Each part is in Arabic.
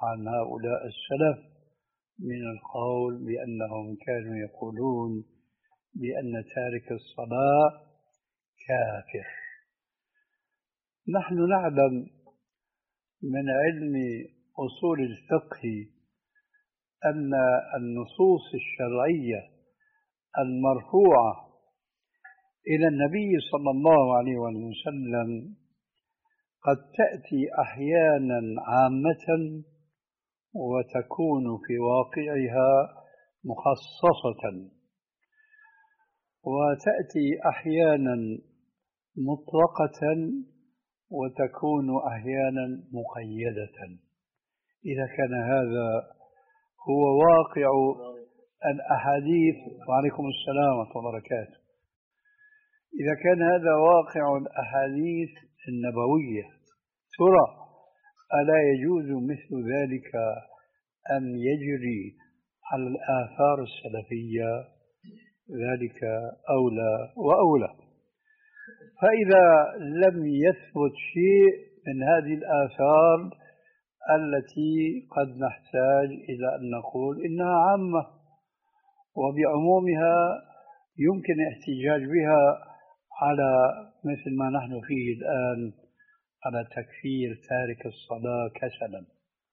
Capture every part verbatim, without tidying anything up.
عن هؤلاء السلف من القول بأنهم كانوا يقولون بأن تارك الصلاة كافر. نحن نعلم من علم أصول الفقه أن النصوص الشرعية المرفوعة إلى النبي صلى الله عليه وسلم قد تأتي أحيانا عامة وتكون في واقعها مخصصة، وتأتي أحيانا مطلقة وتكون أحيانا مقيدة. إذا كان هذا هو واقع الأحاديث، وعليكم السلام ورحمة الله وبركاته، إذا كان هذا واقع الأحاديث النبوية، ترى ألا يجوز مثل ذلك أن يجري على الآثار السلفية؟ ذلك أولى وأولى. فإذا لم يثبت شيء من هذه الآثار التي قد نحتاج إلى أن نقول إنها عامة وبعمومها يمكن الاحتجاج بها على مثل ما نحن فيه الآن، على تكفير تارك الصلاة كسلا.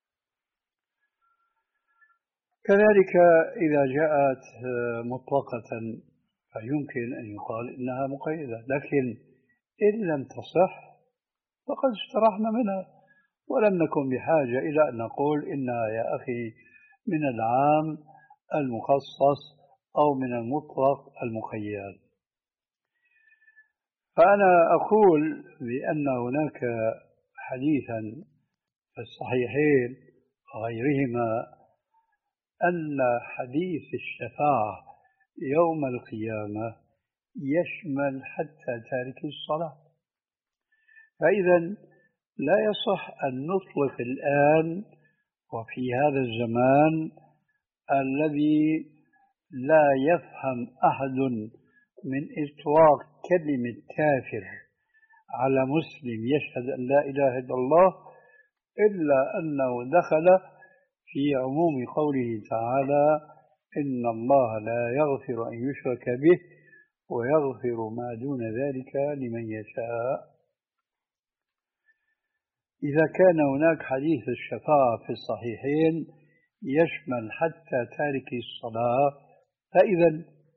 كذلك إذا جاءت مطلقة فيمكن أن يقال إنها مقيدة، لكن إن لم تصح فقد استرحنا منها ولم نكن بحاجة إلى أن نقول إنها يا أخي من العام المخصص أو من المطلق المقيد. فأنا أقول بأن هناك حديثا في الصحيحين وغيرهما أن حديث الشفاعة يوم القيامة يشمل حتى تارك الصلاة. فإذا لا يصح أن نطلق الآن وفي هذا الزمان الذي لا يفهم أحد من إطلاق كلمة كافر على مسلم يشهد أن لا إله إلا الله إلا أنه دخل في عموم قوله تعالى إن الله لا يغفر أن يشرك به ويغفر ما دون ذلك لمن يشاء. إذا كان هناك حديث الشفاعة في الصحيحين يشمل حتى تارك الصلاة، فإذا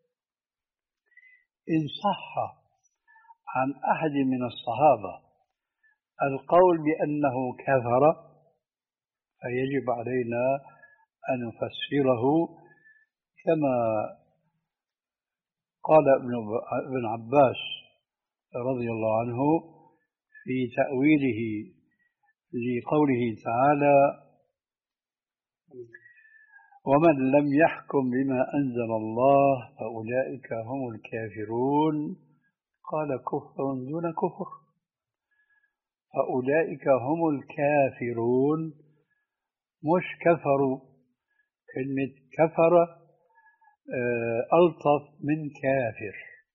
إن صح عن أحد من الصحابة القول بأنه كفر فيجب علينا أن نفسره كما قال ابن عباس رضي الله عنه في تأويله لقوله تعالى ومن لم يحكم بما أنزل الله فأولئك هم الكافرون، قال كفر دون كفر، فأولئك هم الكافرون مش كفروا. كلمة كفر ألطف من كافر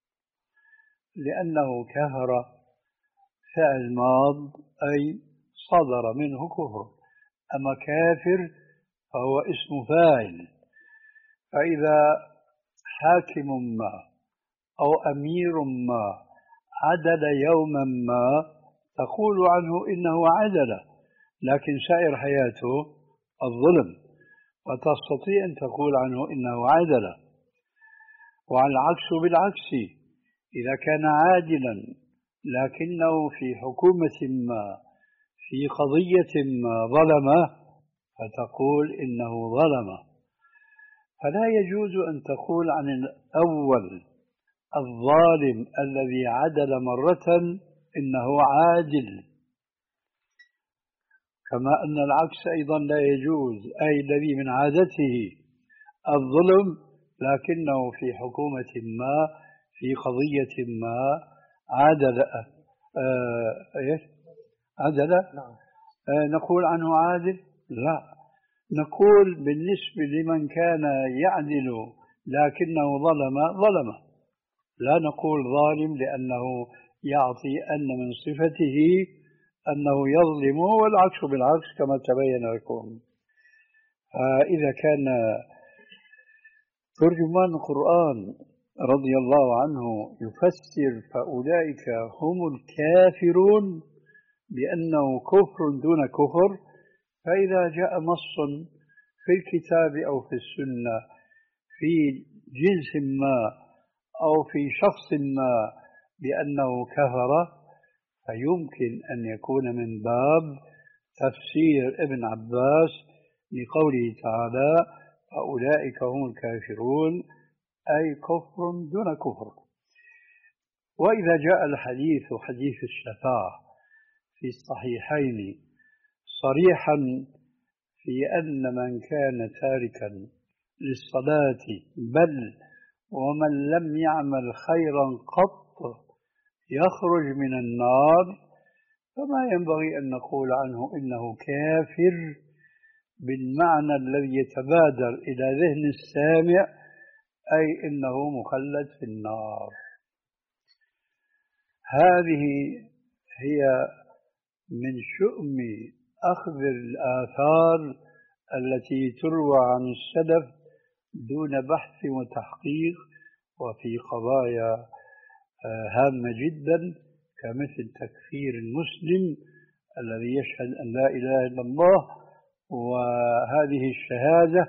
لأنه كفر فعل ماض أي صدر منه كفر، أما كافر فهو اسم فاعل. فإذا حاكم ما أو أمير ما عدل يوما ما تقول عنه إنه عدل، لكن سائر حياته الظلم، وتستطيع أن تقول عنه إنه عدل. وعلى العكس بالعكس، إذا كان عادلا لكنه في حكومة ما في قضية ما ظلمه فتقول إنه ظلم. فلا يجوز أن تقول عن الأول الظالم الذي عدل مرة إنه عادل، كما أن العكس أيضا لا يجوز، أي الذي من عادته الظلم لكنه في حكومة ما في قضية ما عدل آه إيش عدل آه نقول عنه عادل؟ لا، نقول بالنسبة لمن كان يعدل لكنه ظلم ظلم، لا نقول ظالم لأنه يعطي أن من صفته أنه يظلم، والعكس بالعكس كما تبين لكم. فإذا كان ترجمان القرآن رضي الله عنه يفسر فأولئك هم الكافرون بأنه كفر دون كفر، فإذا جاء نص في الكتاب أو في السنة في جنس ما أو في شخص ما بأنه كفر، فيمكن أن يكون من باب تفسير ابن عباس لقوله تعالى فأولئك هم الكافرون، أي كفر دون كفر. وإذا جاء الحديث حديث الشفاعة في الصحيحين صريحا في أن من كان تاركا للصلاة بل ومن لم يعمل خيرا قط يخرج من النار، فما ينبغي أن نقول عنه إنه كافر بالمعنى الذي يتبادر إلى ذهن السامع، أي إنه مخلد في النار. هذه هي من شؤم أخذ الآثار التي تروى عن السلف دون بحث وتحقيق، وفي قضايا هامة جدا كمثل تكفير المسلم الذي يشهد أن لا إله إلا الله، وهذه الشهادة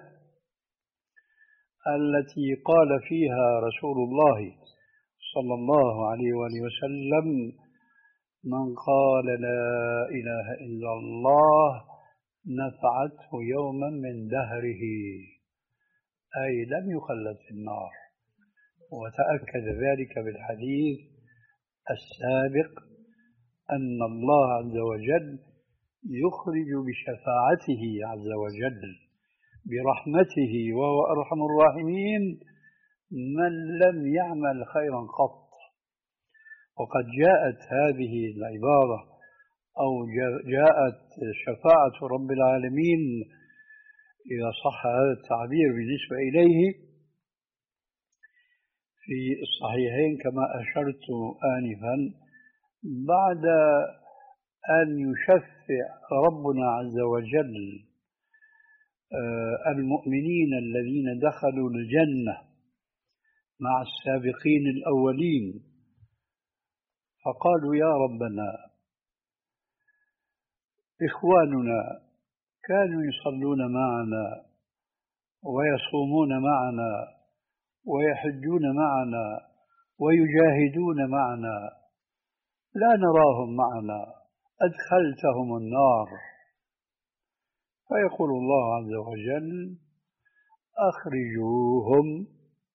التي قال فيها رسول الله صلى الله عليه وآله وسلم من قال لا إله إلا الله نفعته يوما من دهره، أي لم يخلد في النار. وتأكد ذلك بالحديث السابق أن الله عز وجل يخرج بشفاعته عز وجل برحمته وهو أرحم الراحمين من لم يعمل خيرا قط. وقد جاءت هذه العبارة أو جاءت شفاعة رب العالمين إذا صح هذا التعبير بالنسبة إليه في الصحيحين كما أشرت آنفا، بعد أن يشفع ربنا عز وجل المؤمنين الذين دخلوا الجنة مع السابقين الأولين، فقالوا يا ربنا إخواننا كانوا يصلون معنا ويصومون معنا ويحجون معنا ويجاهدون معنا، لا نراهم معنا، أدخلتهم النار. فيقول الله عز وجل أخرجوهم،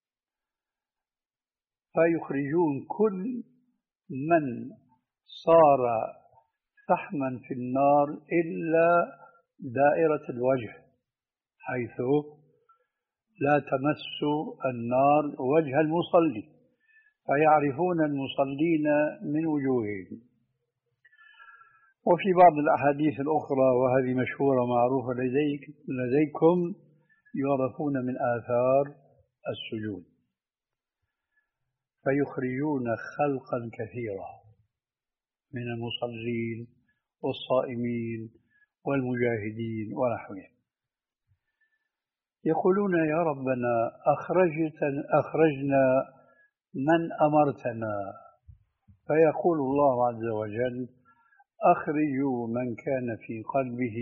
فيخرجون كل من صار فحما في النار إلا دائرة الوجه، حيث لا تمس النار وجه المصلي، فيعرفون المصلين من وجوههم. وفي بعض الأحاديث الأخرى وهذه مشهورة معروفة لديك لديكم يعرفون من آثار السجود، فيخرجون خلقا كثيرا من المصلين والصائمين والمجاهدين ونحوهم، يقولون يا ربنا أخرجنا من أمرتنا، فيقول الله عز وجل أخرجوا من كان في قلبه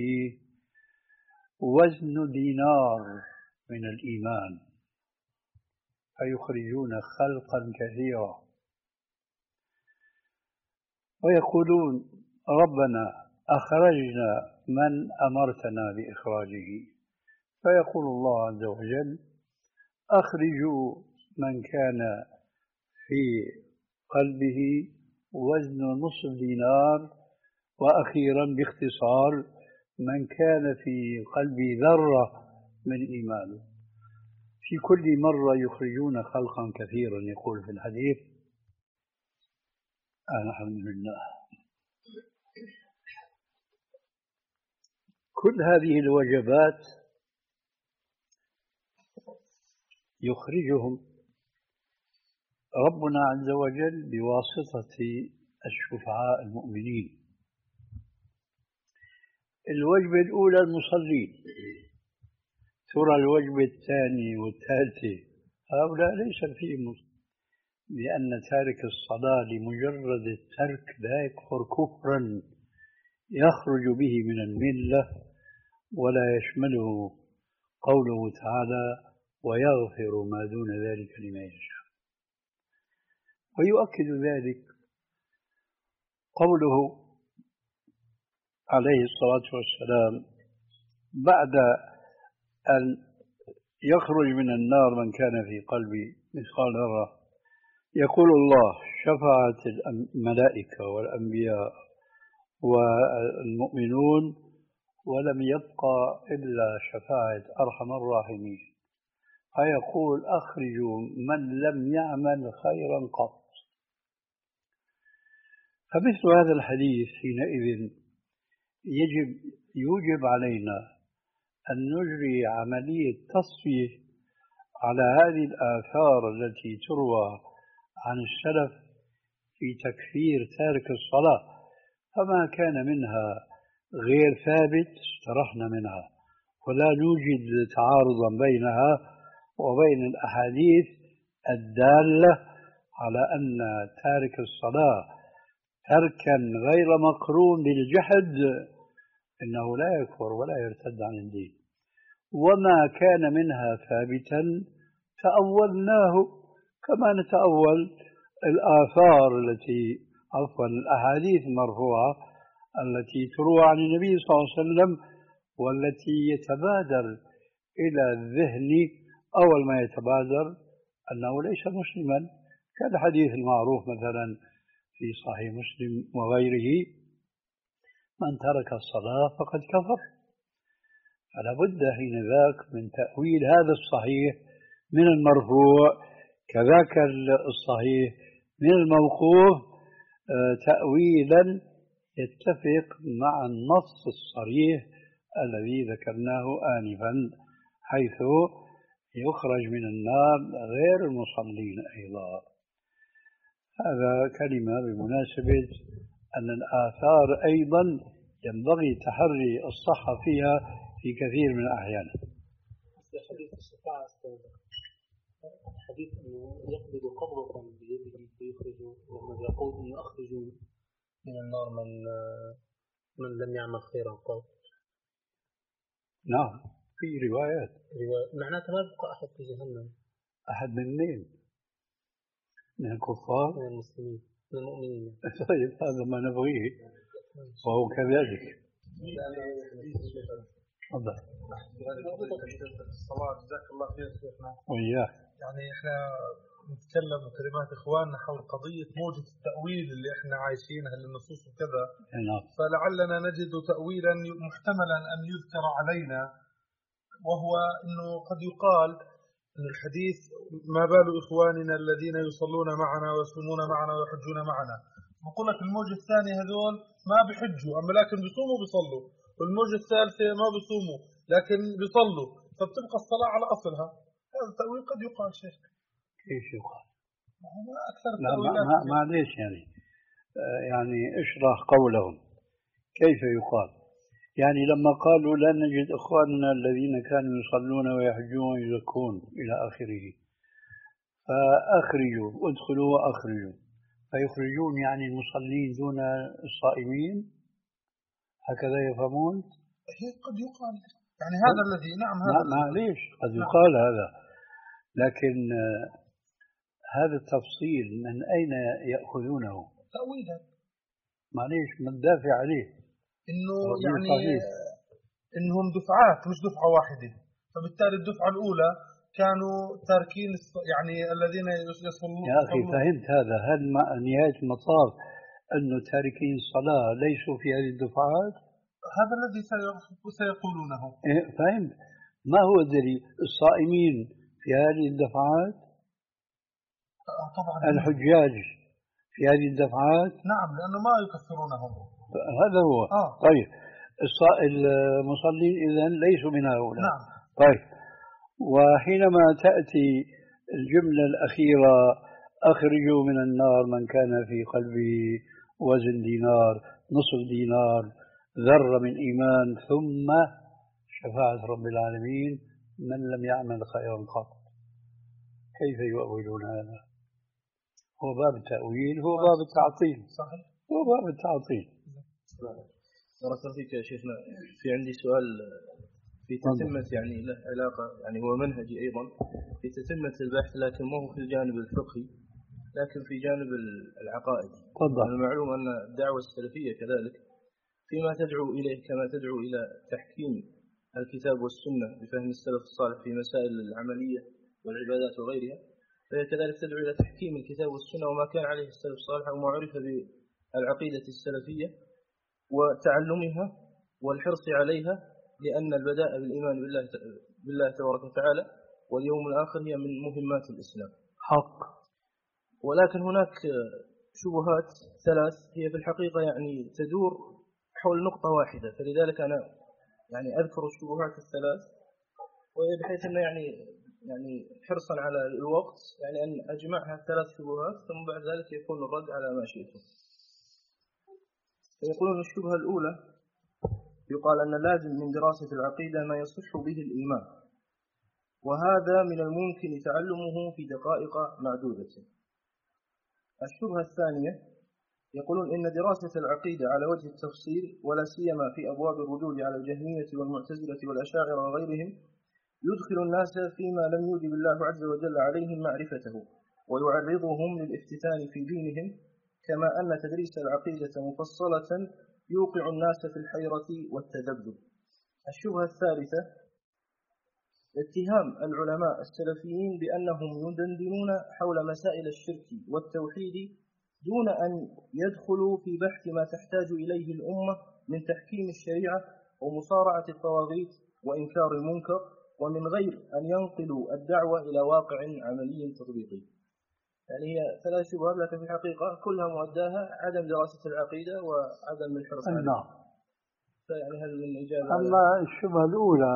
وزن دينار من الإيمان، فيخرجون خلقا كثيرا. ويقولون ربنا أخرجنا من أمرتنا بإخراجه، فيقول الله عز وجل أخرجوا من كان في قلبه وزن نصف دينار، وأخيرا باختصار من كان في قلبه ذرة من إيمان. في كل مرة يخرجون خلقا كثيرا، يقول في الحديث الحمد لله. كل هذه الوجبات يخرجهم ربنا عز وجل بواسطة الشفعاء المؤمنين. الوجبة الأولى المصلين، ترى الوجبة الثانية والثالثة هؤلاء ليس فيهم، لأن تارك الصلاة لمجرد الترك لا يكفر كفرا يخرج به من الملة، ولا يشمله قوله تعالى ويغفر ما دون ذلك لمن يشاء. ويؤكد ذلك قوله عليه الصلاة والسلام بعد أن يخرج من النار من كان في قلبه مثقال ذرة، يقول الله شفعت الملائكة والأنبياء والمؤمنون ولم يبقى إلا شفاعة أرحم الراحمين، فيقول أخرجوا من لم يعمل خيرا قط. فمثل هذا الحديث حينئذ يجب يوجب علينا أن نجري عملية تصفية على هذه الآثار التي تروى عن السلف في تكفير تارك الصلاة، فما كان منها غير ثابت استرحنا منها، ولا نوجد تعارضا بينها وبين الأحاديث الدالة على أن تارك الصلاة تركا غير مقرون بالجحد إنه لا يكفر ولا يرتد عن الدين. وما كان منها ثابتا تأولناه كما نتأول الآثار التي عفوا الأحاديث المرفوعة التي تروى عن النبي صلى الله عليه وسلم، والتي يتبادر إلى الذهن أول ما يتبادر أنه ليس مسلما، كالحديث المعروف مثلا في صحيح مسلم وغيره من ترك الصلاة فقد كفر. فلا بد حين ذاك من تأويل هذا الصحيح من المرفوع كذاك الصحيح من الموقوف تأويلا يتفق مع النص الصريح الذي ذكرناه آنفا، حيث يخرج من النار غير المصلين أيضا. هذا كلمة بمناسبة أن الآثار أيضا ينبغي تحري الصحة فيها في كثير من الأحيان. حديث الشفاعة حديث أنه يقبض قبضة بيده فيخرج، ومن يقول أنه أخرج من النار من من لم يعمل خيرا قط. نعم في روايات رواية معناتها ما يبقى أحد في جهنم. أحد من مين؟ من الكفار؟ من المسلمين من المؤمنين. طيب هذا ما نبغيه وهو كذلك. تفضل. الصلاة جزاك الله خير شيخنا. وإياك. يعني إحنا نتكلم كلمات إخواننا حول قضية موجة التأويل اللي إحنا عايشينها للنصوص وكذا، فلعلنا نجد تأويلا محتملا أن يذكر علينا، وهو أنه قد يقال أن الحديث ما بال إخواننا الذين يصلون معنا ويصومون معنا ويحجون معنا، بقول لك الموجة الثانية هذول ما بيحجوا أما لكن بيصوموا بيصلوا، والموجة الثالثة ما بيصوموا لكن بيصلوا، فبتبقى الصلاة على أصلها. هذا التأويل قد يقال شيخ. كيف يقال؟ ما أكثر لا ما معليش يعني يعني اشرح قولهم كيف يقال. يعني لما قالوا لا نجد إخواننا الذين كانوا يصلون ويحجون ويزكون إلى آخره، فأخرجوا ادخلوا وأخرجوا، فيخرجون يعني المصلين دون الصائمين، هكذا يفهمون؟ قد يقال يعني هذا الذي نعم هذا معليش قد يقال نعم. هذا لكن هذا التفصيل من أين يأخذونه؟ تأويلا. معليش من دافع عليه إنه يعني صحيح. إنهم دفعات مش دفعة واحدة، فبالتالي الدفعة الأولى كانوا تاركين يعني الذين يصلون. يا أخي فهمت هذا؟ هل نهاية المطاف أنه تاركين الصلاة ليسوا في هذه الدفعات؟ هذا الذي سيقولونه. إيه فهمت. ما هو الدليل؟ الصائمين في هذه الدفعات؟ طبعا. الحجاج في هذه الدفعات؟ نعم لأنه ما يكفرونهم. هذا هو. آه. طيب المصلين إذن ليسوا من هؤلاء. نعم. طيب وحينما تأتي الجملة الأخيرة أخرجوا من النار من كان في قلبه وزن دينار نصف دينار ذرة من إيمان ثم شفاعة رب العالمين، من لم يعمل خيرا قط. كيف يؤولون هذا؟ هو باب التأويل، هو باب التعطيل. صحيح، هو باب التعطيل. بارك الله فيك يا شيخنا. في عندي سؤال في تتمة، يعني له علاقة، يعني هو منهجي أيضا في تتمة البحث، لكن ما هو في الجانب الفقهي لكن في جانب العقائد. تفضل. المعلوم أن الدعوة السلفية كذلك فيما تدعو إليه كما تدعو إلى تحكيم الكتاب والسنة بفهم السلف الصالح في مسائل العملية والعبادات وغيرها، فهي كذلك تدعو إلى تحكيم الكتاب والسنة وما كان عليه السلف الصالح وما عرف بالعقيدة السلفية وتعلمها والحرص عليها، لأن البداء بالإيمان بالله بالله تبارك وتعالى واليوم الآخر هي من مهمات الإسلام. حق. ولكن هناك شبهات ثلاث هي في الحقيقة يعني تدور حول نقطة واحدة، فلذلك أنا يعني أذكر الشبهات الثلاث، وبحيث أن يعني يعني حرصا على الوقت يعني أن أجمعها ثلاث شبهات ثم بعد ذلك يكون الرد على ما شئتم. يقولون الشبهة الأولى يقال أن لازم من دراسة العقيدة ما يصح به الإيمان، وهذا من الممكن تعلمه في دقائق معدودة. الشبهة الثانية يقولون إن دراسة العقيدة على وجه التفصيل ولا سيما في أبواب الردود على الجهمية والمعتزلة والأشاعرة وغيرهم يدخل الناس فيما لم يوجب الله عز وجل عليهم معرفته ويعرضهم للافتتان في دينهم، كما أن تدريس العقيدة مفصلة يوقع الناس في الحيرة والتذبذب. الشبهة الثالثة اتهام العلماء السلفيين بأنهم يدندنون حول مسائل الشرك والتوحيد دون أن يدخلوا في بحث ما تحتاج إليه الأمة من تحكيم الشريعة ومصارعة الطواغيت وإنكار المنكر، ومن غير أن ينقلوا الدعوة إلى واقع عملي تطبيقي. يعني هي ثلاث شبهات لكن في الحقيقة كلها مؤداها عدم دراسة العقيدة وعدم الحرص عليها. نعم. فيعني هل من إجابة؟ أما الشبهة الأولى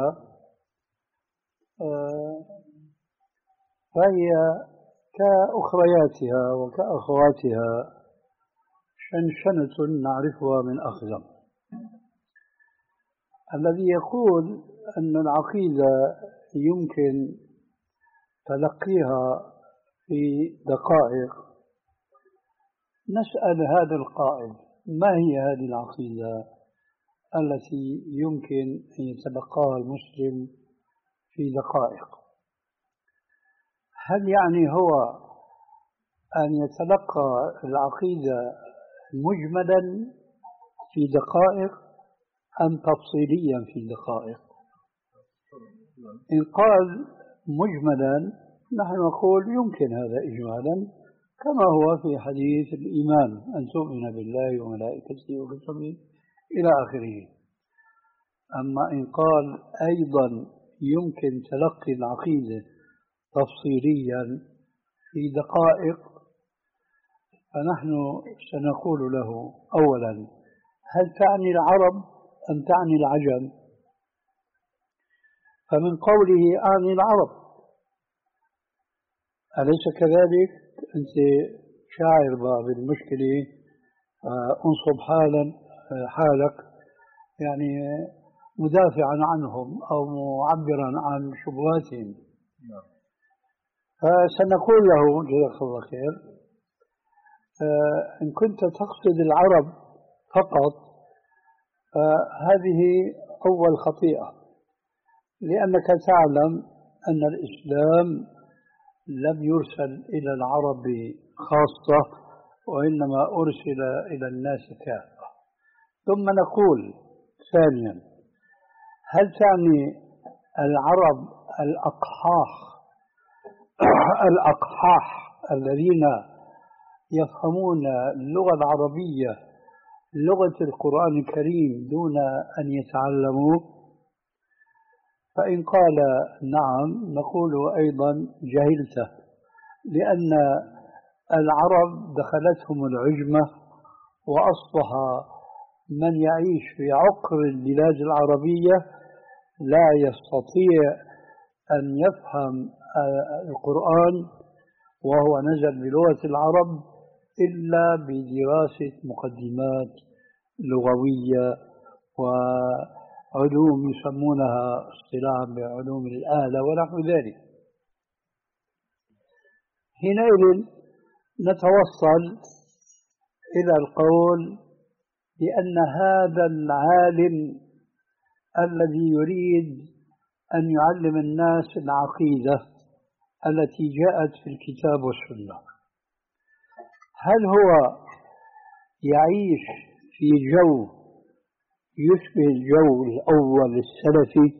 آه فهي كأخرياتها وكأخواتها شنشنة نعرفها من أخزم. الذي يقول أن العقيدة يمكن تلقيها في دقائق، نسأل هذا القائل ما هي هذه العقيدة التي يمكن أن يتلقاها المسلم في دقائق؟ هل يعني هو أن يتلقى العقيدة مجملا في دقائق أم تفصيليا في دقائق؟ إن قال مجملا نحن نقول يمكن هذا إجمالا، كما هو في حديث الإيمان أن تؤمن بالله وملائكته وكتبه إلى آخره. أما إن قال أيضا يمكن تلقي العقيدة تفصيليا في دقائق، فنحن سنقول له أولا هل تعني العرب أم تعني العجم؟ فمن قوله أعني العرب أليس كذلك؟ أنت شاعر بالمشكلة، أنصب حالا حالك يعني مدافعا عنهم أو معبرا عن شبهاتهم. فسنقول له جزاك الله خير إن كنت تقصد العرب فقط فهذه أول خطيئة، لأنك تعلم أن الإسلام لم يرسل إلى العرب خاصة وإنما أرسل إلى الناس كافة. ثم نقول ثانيا هل تعني العرب الأقحاح الأقحاح الذين يفهمون اللغة العربية لغة القرآن الكريم دون أن يتعلموا؟ فإن قال نعم نقول أيضا جهلته، لأن العرب دخلتهم العجمة وأصبح من يعيش في عقر البلاد العربية لا يستطيع أن يفهم القرآن وهو نزل بلغة العرب إلا بدراسة مقدمات لغوية علوم يسمونها اصطلاحا بعلوم الآلة ونحو ذلك. حينئذ نتوصل إلى القول بأن هذا العالم الذي يريد أن يعلم الناس العقيدة التي جاءت في الكتاب والسنة، هل هو يعيش في جو يشبه الجو الأول السلفي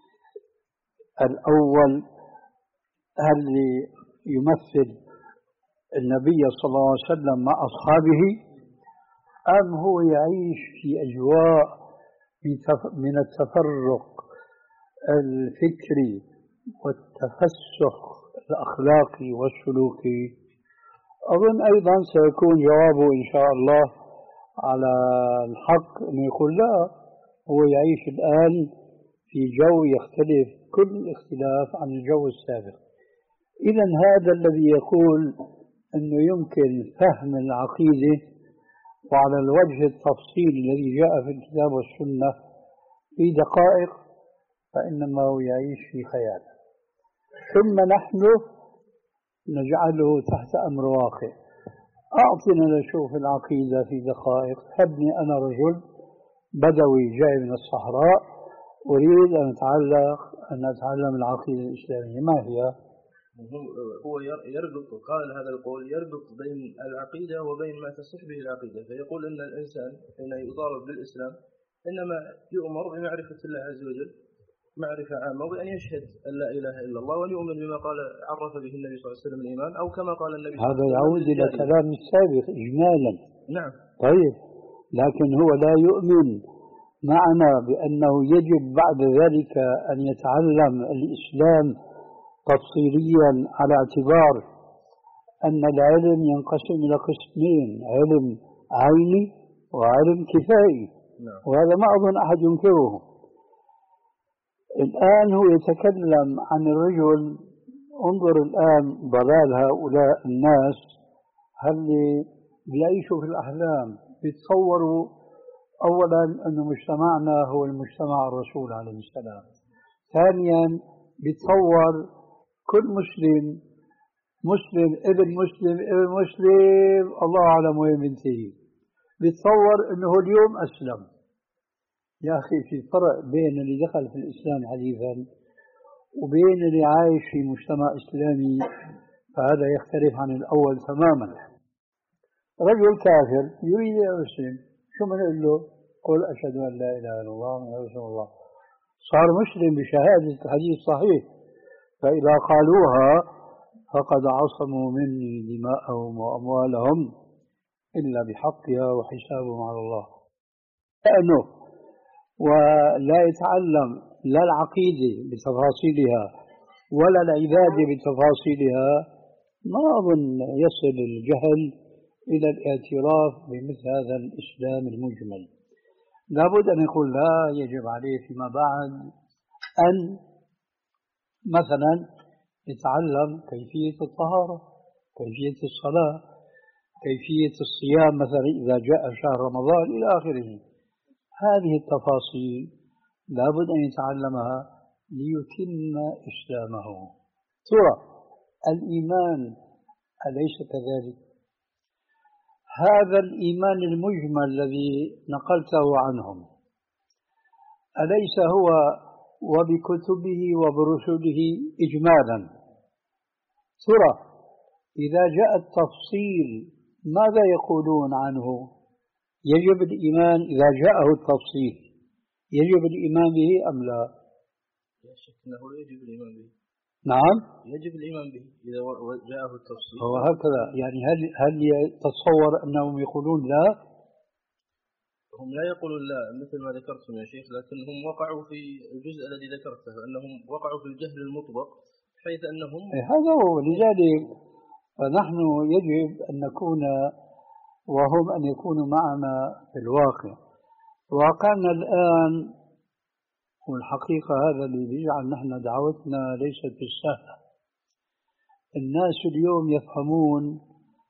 الأول الذي يمثل النبي صلى الله عليه وسلم مع أصحابه، أم هو يعيش في أجواء من التفرق الفكري والتفسخ الأخلاقي والسلوكي؟ أظن أيضا سيكون جوابه إن شاء الله على الحق أن يقول لا، هو يعيش الآن في جو يختلف كل اختلاف عن الجو السابق. إذا هذا الذي يقول أنه يمكن فهم العقيدة وعلى الوجه التفصيلي الذي جاء في الكتاب والسنة في دقائق، فإنما هو يعيش في خيال، ثم نحن نجعله تحت أمر واقع. أعطنا نشوف العقيدة في دقائق. هبني أنا رجل بدوي جاي من الصحراء أريد أن أتعلق أن أتعلم العقيدة الإسلامية، ما هي؟ هو يربط، قال هذا القول يربط بين العقيدة وبين ما تصح به العقيدة، فيقول أن الإنسان حين يطالب بالإسلام إنما يؤمر بمعرفة الله عز وجل معرفة عامة، وبأن يشهد أن لا إله إلا الله وأن يؤمن بما قال عرف به النبي صلى الله عليه وسلم الإيمان، أو كما قال النبي صلى الله عليه وسلم. هذا يعود إلى كلام السابق إجمالا. نعم. طيب، لكن هو لا يؤمن معنا بأنه يجب بعد ذلك أن يتعلم الإسلام تفصيليا، على اعتبار أن العلم ينقسم إلى قسمين: علم عيني وعلم كفائي. نعم. وهذا ما أظن أحد ينكره. الآن هو يتكلم عن الرجل. انظر الآن ضلال هؤلاء الناس، هل بيعيشوا في الأحلام، بيتصوروا أولا أن مجتمعنا هو المجتمع الرسول عليه السلام، ثانيا بيتصور كل مسلم مسلم ابن مسلم ابن مسلم الله أعلم وين بينتهي، بيتصور أنه اليوم أسلم. يا أخي في فرق بين اللي دخل في الإسلام حديثا وبين اللي عايش في مجتمع إسلامي، فهذا يختلف عن الأول تماما. رجل كافر يريد أن يسلم، شو بنقول له؟ قل أشهد أن لا إله إلا الله محمد رسول الله، صار مسلم بشهادة الحديث صحيح. فإذا قالوها فقد عصموا مني دماءهم وأموالهم إلا بحقها وحسابهم على الله. لأنه ولا يتعلم لا العقيدة بتفاصيلها ولا العبادة بتفاصيلها، ما أظن يصل الجهل إلى الاعتراف بمثل هذا الإسلام المجمل. لابد أن يقول لا، يجب عليه فيما بعد أن مثلا يتعلم كيفية الطهارة، كيفية الصلاة، كيفية الصيام مثلا إذا جاء شهر رمضان إلى آخره. هذه التفاصيل لابد أن يتعلمها ليتم إسلامه. ترى الإيمان أليس كذلك؟ هذا الإيمان المجمل الذي نقلته عنهم أليس هو وبكتبه وبرسله إجمالا؟ ترى إذا جاء التفصيل ماذا يقولون عنه؟ يجب الإيمان إذا جاءه التفصيل، يجب الإيمان به أم لا؟ لا شك أنه يجب الإيمان به. نعم، يجب الإيمان به إذا جاءه التفصيل. هو هكذا يعني. هل هل يتصور أنهم يقولون لا؟ هم لا يقولون لا مثل ما ذكرتم يا شيخ، لكنهم وقعوا في الجزء الذي ذكرته، أنهم وقعوا في الجهل المطبق، حيث أنهم هذا هو. لذلك فنحن يجب أن نكون وهم أن يكونوا معنا في الواقع. واقعنا الآن، والحقيقة هذا اللي بيجعل نحن دعوتنا ليست بالسهلة. الناس اليوم يفهمون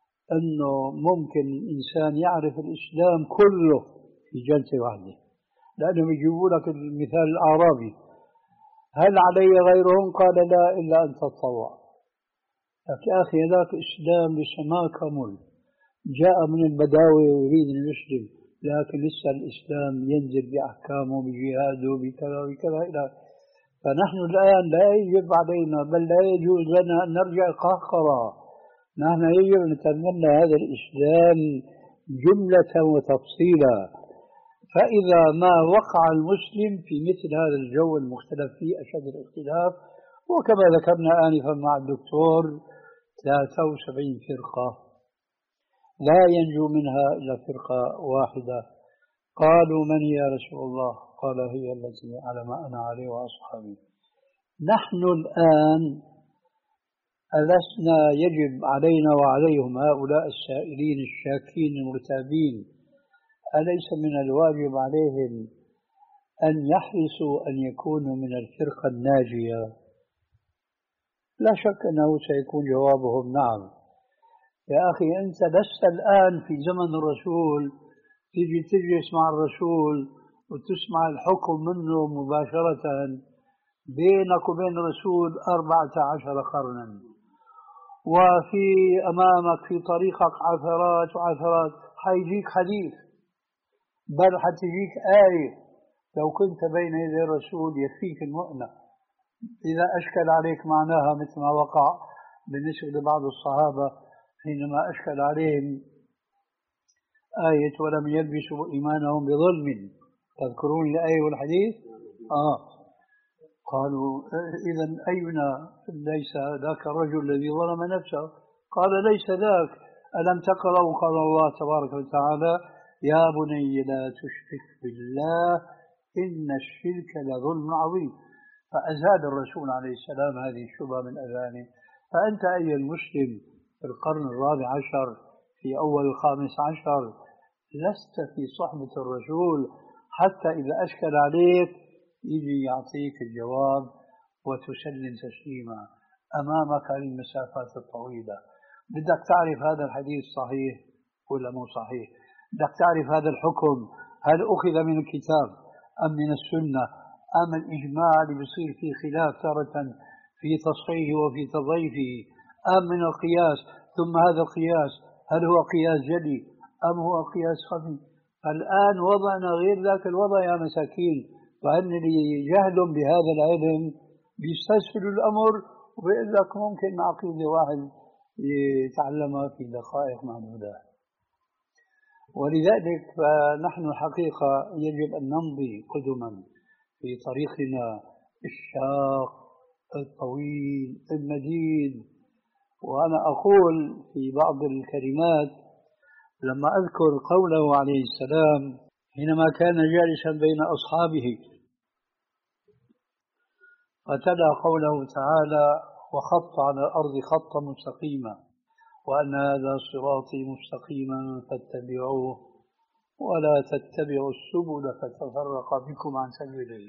أنه ممكن الإنسان يعرف الإسلام كله في جلسة واحدة، لأنهم يجيبوا لك المثال الأعرابي: هل علي غيرهم؟ قال: لا، إلا أن تتطوع. لك يا أخي هذاك إسلام لسه ما كمل، جاء من البداوة ويريد أن يسلم، لكن لسه الإسلام ينزل بأحكامه بجهاده بكذا بكذا إلى. فنحن الآن لا يجب علينا، بل لا يجوز لنا أن نرجع قهقرة. نحن يجب أن نتمنى هذا الإسلام جملة وتفصيلا. فإذا ما وقع المسلم في مثل هذا الجو المختلف فيه أشد الاختلاف، وكما ذكرنا آنفا مع الدكتور ثلاثة وسبعين فرقة لا ينجو منها إلا فرقة واحدة. قالوا: من هي يا رسول الله؟ قال: هي التي على ما أنا عليه وأصحابي. نحن الآن ألسنا يجب علينا وعليهم هؤلاء السائلين الشاكين المرتابين، أليس من الواجب عليهم أن يحرصوا أن يكونوا من الفرقة الناجية؟ لا شك أنه سيكون جوابهم نعم. يا أخي أنت لست الآن في زمن الرسول تيجي تجلس مع الرسول وتسمع الحكم منه مباشرة، بينك وبين الرسول أربعة عشر قرنا، وفي أمامك في طريقك عثرات وعثرات، حيجيك حديث، بل حتجيك آية لو كنت بين يدي الرسول يكفيك المؤنة. إذا أشكل عليك معناها مثل ما وقع بالنسبة لبعض الصحابة حينما أشكل عليهم آية: ولم يلبسوا إيمانهم بظلم. تذكرون الآية والحديث؟ آه قالوا: إذا أينا ليس ذاك الرجل الذي ظلم نفسه؟ قال: ليس ذاك. ألم تقرأوا قال الله تبارك وتعالى: يا بني لا تشرك بالله إن الشرك لظلم عظيم. فأزال الرسول عليه السلام هذه الشبهة من أذانه. فأنت أيها المسلم في القرن الرابع عشر في أول الخامس عشر لست في صحبة الرسول، حتى إذا أشكل عليك يجي يعطيك الجواب وتسلم تسليما أمامك المسافات الطويلة. بدك تعرف هذا الحديث صحيح ولا مو صحيح؟ بدك تعرف هذا الحكم هل أخذ من الكتاب أم من السنة أم الإجماع اللي بيصير فيه خلاف تارة في تصحيحه وفي تضعيفه، أم من القياس؟ ثم هذا القياس هل هو قياس جلي أم هو قياس خفي؟ الآن وضعنا غير ذاك الوضع يا مساكين، فأن اللي جهل بهذا العلم بيستسهل الأمر وبيقول لك ممكن عقيدة واحد يتعلمها في دقائق معدودة. ولذلك فنحن الحقيقة يجب أن نمضي قدما في طريقنا الشاق الطويل المديد. وأنا أقول في بعض الكلمات لما أذكر قوله عليه السلام حينما كان جالسا بين أصحابه فتلا قوله تعالى: وخط على الأرض خطا مستقيما وأن هذا صراطي مستقيما فاتبعوه ولا تتبعوا السبل فتفرق بكم عن سبيله.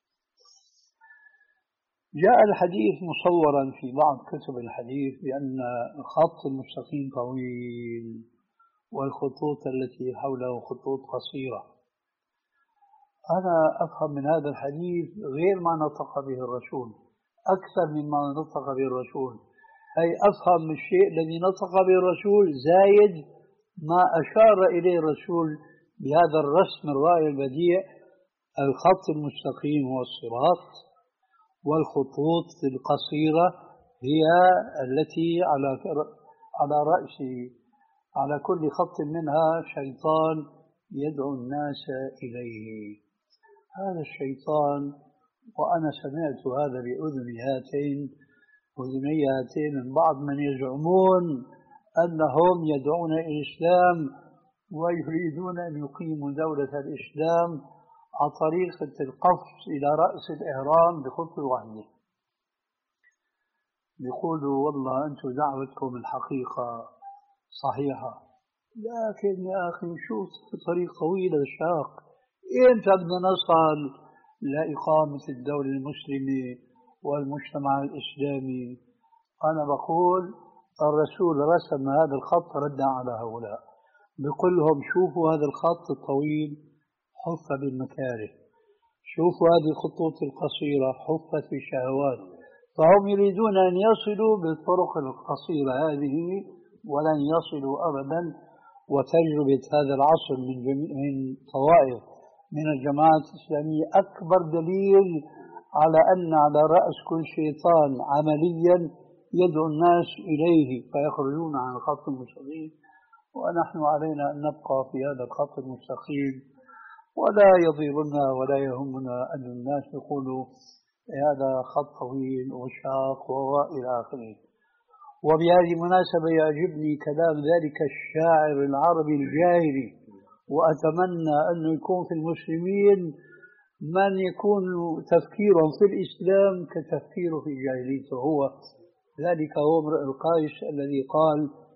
جاء الحديث مصورا في بعض كتب الحديث بأن الخط المستقيم طويل والخطوط التي حوله خطوط قصيرة. أنا أفهم من هذا الحديث غير ما نطق به الرسول أكثر مما نطق به الرسول، أي أفهم الشيء الذي نطق به الرسول زايد ما أشار إليه الرسول بهذا الرسم الرائع البديع: الخط المستقيم هو الصراط، والخطوط القصيرة هي التي على على رأس على كل خط منها شيطان يدعو الناس إليه. هذا الشيطان، وأنا سمعت هذا بأذني هاتين أذني هاتين من بعض من يزعمون أنهم يدعون إلى الإسلام ويريدون أن يقيموا دولة الإسلام على طريقة القفز إلى رأس الإهرام بخطوة واحدة. يقولوا والله أنتم دعوتكم الحقيقة صحيحة، لكن يا أخي شوف طريق طويل الشاق، إمتى بدنا نصل لإقامة الدولة المسلمة والمجتمع الإسلامي؟ أنا بقول الرسول رسم هذا الخط ردا على هؤلاء، بقول لهم شوفوا هذا الخط الطويل حف بالمكاره، شوفوا هذه الخطوط القصيرة حفت بالشهوات، فهم يريدون أن يصلوا بالطرق القصيرة هذه ولن يصلوا أبدا. وتجربة هذا العصر من, من طوائف من الجماعات الإسلامية أكبر دليل على أن على رأس كل شيطان عمليا يدعو الناس إليه فيخرجون عن الخط المستقيم، ونحن علينا أن نبقى في هذا الخط المستقيم، ولا يضيرنا ولا يهمنا أن الناس يقولوا هذا خط طويل وشاق وإلى آخره. وبهذه المناسبة يعجبني كلام ذلك الشاعر العربي الجاهلي، وأتمنى أنه يكون في المسلمين من يكون تفكيره في الإسلام كتفكيره في جاهليته هو. ذلك هو امرؤ القيس الذي قال: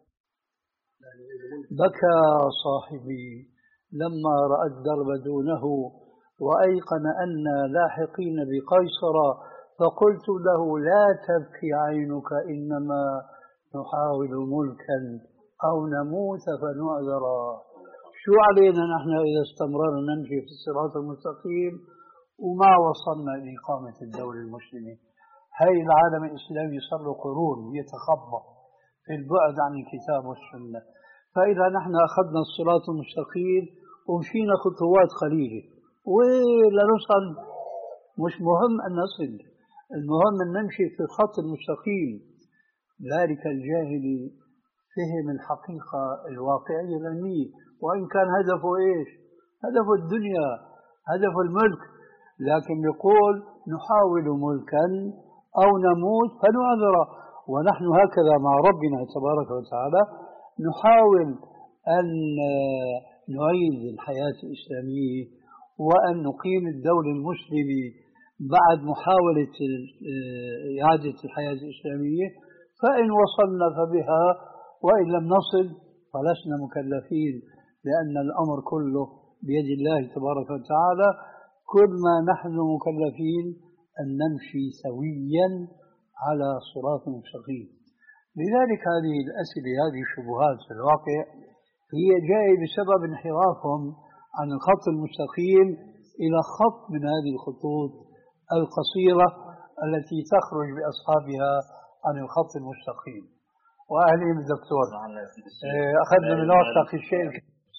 بكى صاحبي لما رأى الدرب دونه وأيقن أن لاحقين بقيصر، فقلت له لا تبكي عينك إنما نحاول ملكا أو نموت فنعذرا. شو علينا نحن إذا استمررنا نمشي في الصراط المستقيم وما وصلنا لإقامة الدولة المسلمة؟ هاي العالم الإسلامي صار له قرون يتخبى في البعد عن الكتاب والسنة، فإذا نحن أخذنا الصراط المستقيم ومشينا خطوات قليلة ولا نوصل، مش مهم أن نصل، المهم أن نمشي في الخط المستقيم. ذلك الجاهلي فهم الحقيقة الواقعية العلمية، وإن كان هدفه إيش؟ هدفه الدنيا، هدفه الملك، لكن يقول نحاول ملكا أو نموت فنعذر. ونحن هكذا مع ربنا تبارك وتعالى نحاول أن نعيد الحياة الإسلامية وأن نقيم الدولة المسلمة بعد محاولة إعادة الحياة الإسلامية، فإن وصلنا فبها وإن لم نصل فلسنا مكلفين، لأن الأمر كله بيد الله تبارك وتعالى. كل ما نحن مكلفين أن نمشي سويا على صراط مستقيم. لذلك هذه الأسئلة هذه الشبهات في الواقع هي جاية بسبب انحرافهم عن الخط المستقيم إلى خط من هذه الخطوط القصيرة التي تخرج بأصحابها عن الخط المستقيم. وأهلي بالدكتور أخذنا من وقتك الشيء.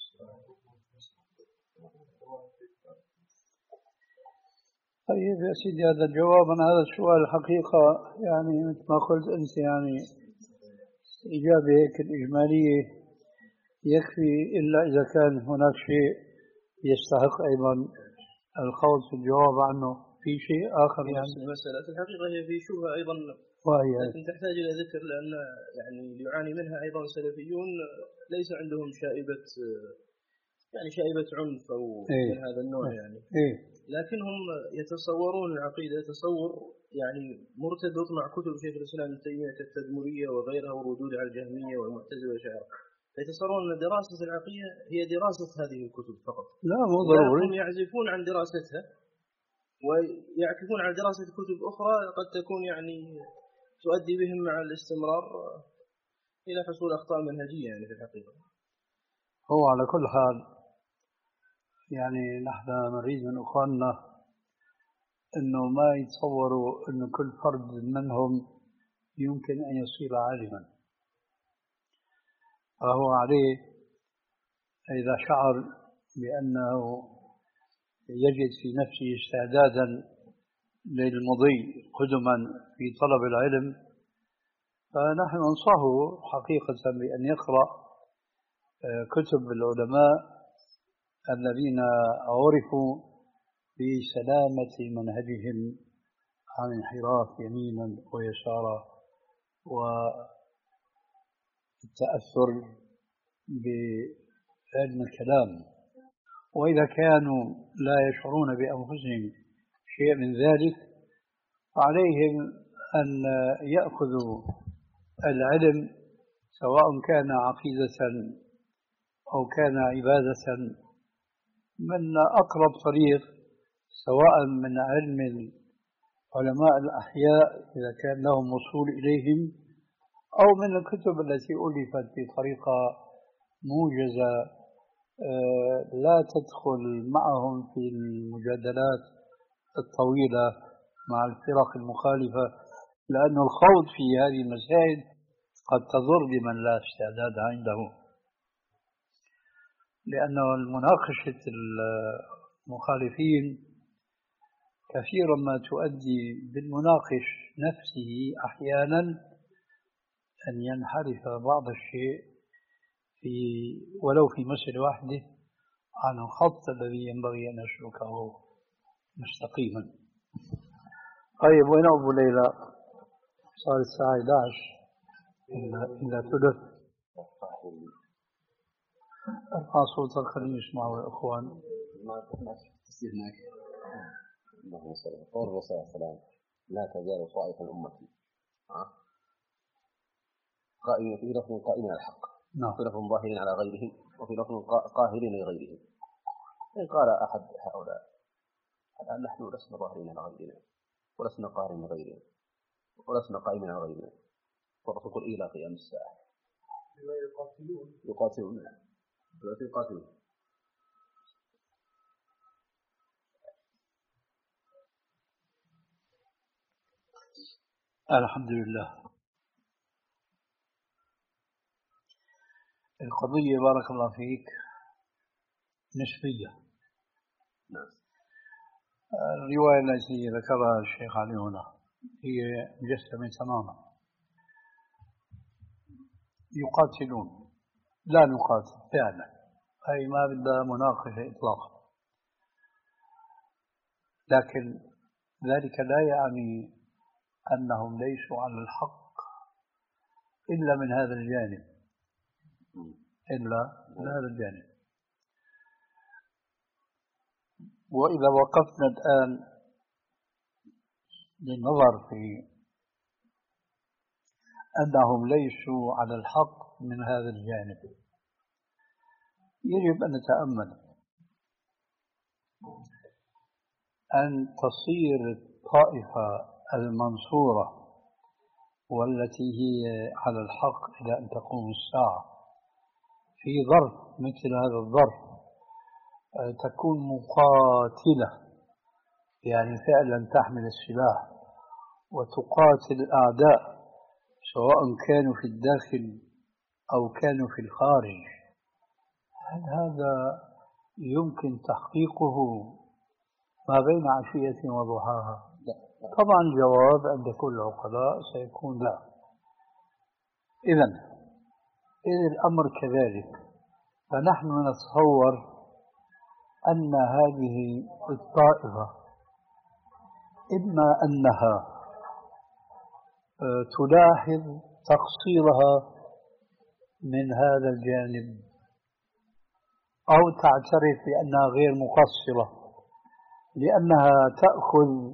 طيب يا سيدي، هذا الجواب عن هذا السؤال الحقيقة يعني مثل ما قلت أنت، يعني إجابة هيك الإجمالية يكفي، إلا إذا كان هناك شيء يستحق أيضا الخوض في الجواب عنه. في شيء آخر يعني المسألة الحقيقة هي في شبهة أيضا، وهي لكن تحتاج إلى ذكر، لأن يعني يعاني منها أيضا سلفيون ليس عندهم شائبة يعني شائبة عنف أو إيه؟ من هذا النوع يعني إيه؟ لكنهم يتصورون العقيدة تصور يعني مرتبط مع كتب شيخ الإسلام ابن تيمية كالتدمرية وغيرها والردود على الجهمية والمعتزلة والأشاعرة، فيتصورون أن دراسة العقيدة هي دراسة هذه الكتب فقط. لا مو ضروري. هم يعزفون عن دراستها ويعكفون على دراسة كتب أخرى قد تكون يعني تؤدي بهم مع الاستمرار إلى حصول أخطاء منهجية يعني في الحقيقة. هو على كل حال يعني نحن نريد من أخواننا أنه ما يتصوروا أن كل فرد منهم يمكن أن يصير عالما، فهو عليه إذا شعر بأنه يجد في نفسه استعدادا للمضي قدما في طلب العلم، فنحن ننصحه حقيقة بأن يقرأ كتب العلماء الذين عرفوا بسلامة منهجهم عن انحراف يمينا ويسارا والتأثر بعلم الكلام. وإذا كانوا لا يشعرون بأنفسهم شيء من ذلك فعليهم أن يأخذوا العلم سواء كان عقيدة أو كان عبادة من أقرب طريق، سواء من علم علماء الأحياء إذا كان لهم وصول إليهم، أو من الكتب التي ألفت بطريقة موجزة لا تدخل معهم في المجادلات الطويلة مع الفرق المخالفة، لأن الخوض في هذه المسائل قد تضر بمن لا استعداد عنده، لأن المناقشة المخالفين كثيرا ما تؤدي بالمناقش نفسه أحيانا أن ينحرف بعض الشيء في ولو في مسألة واحدة عن الخط الذي ينبغي أن يسلكه مستقيما. طيب، وين أبو ليلى؟ صار الساعة إحدى عشر إلا ثلث. ارفع صوتك خليني يسمعوا يا إخوان. اللهم صل على قول الرسول صلى الله عليه وسلم: لا تزال طائفة من أمتي قائمين في لفظ قائمين على الحق، في لفظ ظاهرين على غيرهم، وفي لفظ قاهرين لغيرهم. إن قال أحد هؤلاء: الآن نحن لسنا ظاهرين على غيرنا، ولسنا قاهرين لغيرنا، ولسنا قائمين على غيرنا، والرسول يقول إلى قيام الساعة يقاتلون يقاتلون يقاتلون. الحمد لله. القضية بارك الله فيك نسبية. الرواية التي ذكرها الشيخ علي هنا هي مجسمة تماما. يقاتلون، لا نقاتل فعلا، أي ما بدها مناقشة إطلاقا، لكن ذلك لا يعني أنهم ليسوا على الحق إلا من هذا الجانب، إلا من هذا الجانب. وإذا وقفنا الآن للنظر في أنهم ليسوا على الحق من هذا الجانب، يجب أن نتأمل أن تصير الطائفة المنصورة والتي هي على الحق إلى أن تقوم الساعة في ظرف مثل هذا الظرف تكون مقاتلة، يعني فعلا تحمل السلاح وتقاتل الأعداء سواء كانوا في الداخل أو كانوا في الخارج. هل هذا يمكن تحقيقه ما بين عشية وضحاها؟ طبعا الجواب عند كل العقلاء سيكون لا. إذن إذا الأمر كذلك، فنحن نتصور أن هذه الطائفة إما أنها تلاحظ تقصيرها من هذا الجانب، أو تعترف بأنها غير مقصرة لأنها تأخذ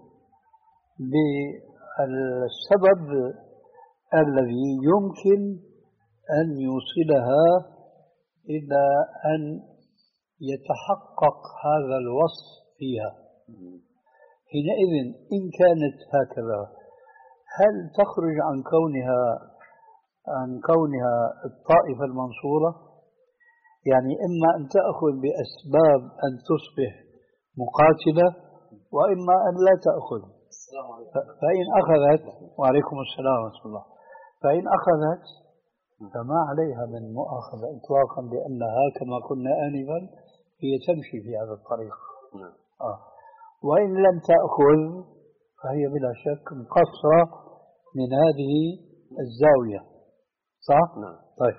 بالسبب الذي يمكن أن يوصلها إلى أن يتحقق هذا الوصف فيها. حينئذ إن كانت هكذا، هل تخرج عن كونها عن كونها الطائفة المنصورة؟ يعني إما أن تأخذ بأسباب أن تصبح مقاتلة، وإما أن لا تأخذ. فإن أخذت، وعليكم السلام ورحمة الله، فإن أخذت فما عليها من مؤاخذة إطلاقا، لأنها كما قلنا آنفا هي تمشي في هذا الطريق. آه. وإن لم تأخذ فهي بلا شك مقصرة من هذه الزاوية، صح؟ نعم. طيب،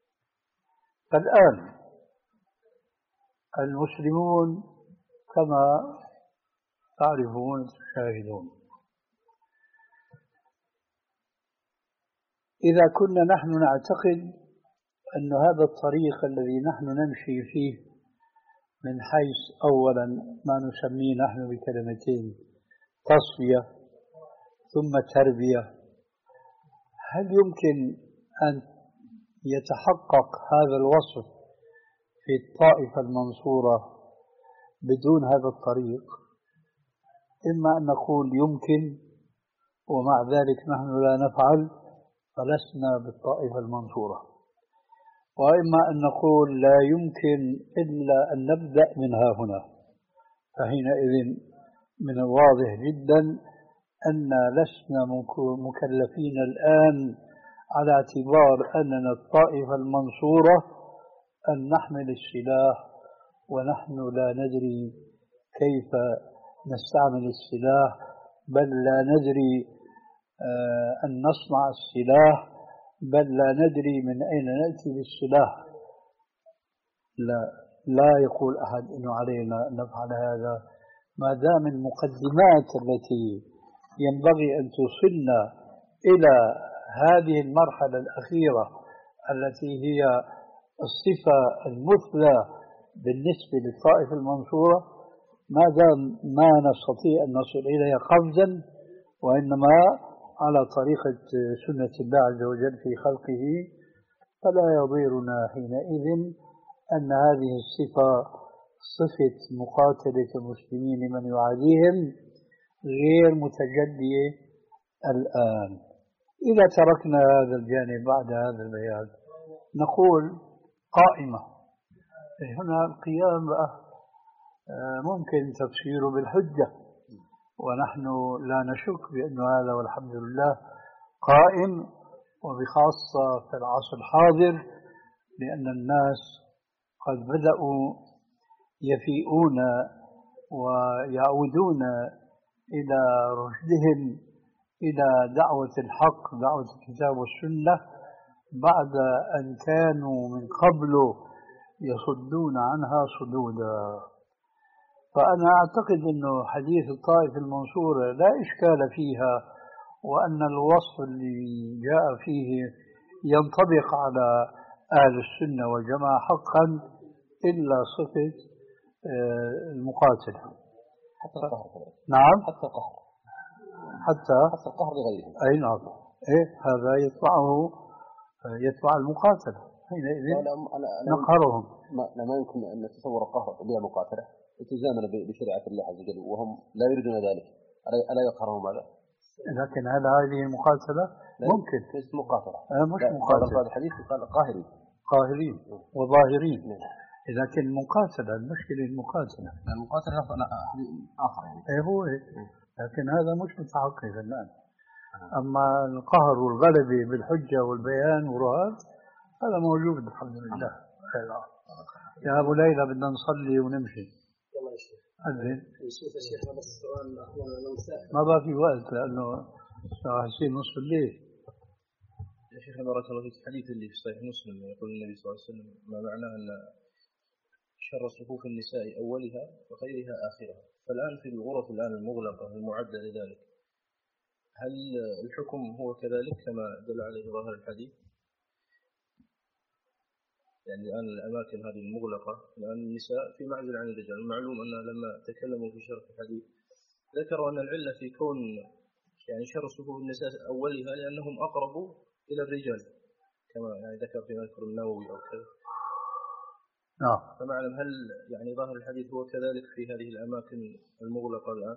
فالآن المسلمون كما تعرفون تشاهدون، إذا كنا نحن نعتقد أن هذا الطريق الذي نحن نمشي فيه من حيث أولا ما نسميه نحن بكلمتين تصفية ثم تربية، هل يمكن أن يتحقق هذا الوصف في الطائفة المنصورة بدون هذا الطريق؟ إما أن نقول يمكن ومع ذلك نحن لا نفعل فلسنا بالطائفة المنصورة، وإما أن نقول لا يمكن إلا أن نبدأ من ها هنا، فحينئذ من الواضح جدا أن لسنا مكلفين الآن على اعتبار أننا الطائفة المنصورة أن نحمل السلاح ونحن لا ندري كيف نستعمل السلاح، بل لا ندري أن نصنع السلاح، بل لا ندري من أين نأتي بالسلاح. لا لا يقول أحد أنه علينا أن نفعل هذا، ما دام المقدمات التي ينبغي أن توصلنا إلى هذه المرحلة الأخيرة التي هي الصفة المثلى بالنسبة للطائفة المنصورة، ما دام ما نستطيع أن نصل إليها قفزا، وإنما على طريقة سنة الله عز وجل في خلقه، فلا يضيرنا حينئذ أن هذه الصفة صفة مقاتلة المسلمين لمن يعاديهم غير متجلية الآن. إذا تركنا هذا الجانب بعد هذا البيان نقول قائمة. هنا القيام ممكن تفسيره بالحجة، ونحن لا نشك بأن هذا والحمد لله قائم، وبخاصة في العصر الحاضر، لأن الناس قد بدأوا يفيئون ويعودون إلى رشدهم، إلى دعوة الحق، دعوة الكتاب والسنة، بعد أن كانوا من قبل يصدون عنها صدودا. فأنا أعتقد أنه حديث الطائفة المنصورة لا إشكال فيها، وأن الوصف اللي جاء فيه ينطبق على أهل السنة والجماعة حقا، إلا صفة المقاتلة. حتى القهر. نعم، حتى القهر. حتى حتى القهر لغيره. أي نعم. إيه هذا يتبعه يتبع المقاتلة، حينئذ نقهرهم. ما, ما يمكن أن نتصور القهر بلا مقاتلة، التزاما بشريعة الله عز وجل، وهم لا يريدون ذلك، ألا يقهرهم هذا؟ لكن هل هذه المقاتلة ممكن؟ ليست مقاتلة. آه مش مقاتلة. هذا الحديث قال قاهرين. قاهرين وظاهرين. لكن المقاتلة، المشكلة المقاتلة. المقاتلة آخر يعني. إيه هو إيه. لكن هذا مش متحقق الآن. أما القهر والغلبة بالحجة والبيان والرهاب هذا موجود الحمد لله. يا أبو ليلى بدنا نصلي ونمشي. يلا يا شيخ. أذن. نشوف يا شيخ بس السؤال أخونا نمساء. ما بقى في وقت لأنه الساعة عشرين نصف الليل. يا شيخ بارك الله فيك، الحديث اللي في صحيح مسلم يقول النبي صلى الله عليه وسلم ما معناه أن شر صفوف النساء أولها وخيرها آخرها، فالآن في الغرف الآن المغلقة المعدة لذلك، هل الحكم هو كذلك كما دل عليه ظاهر الحديث؟ يعني الآن الأماكن هذه المغلقة الآن النساء في معزل عن الرجال. المعلوم أن لما تكلموا في شرح الحديث ذكروا أن العلة في كون يعني شر صفوف النساء أولها لأنهم أقرب إلى الرجال، كما يعني ذكر في مذكر النووي أو كذا. نعم. فمعلم هل يعني ظاهر الحديث هو كذلك في هذه الأماكن المغلقة الآن؟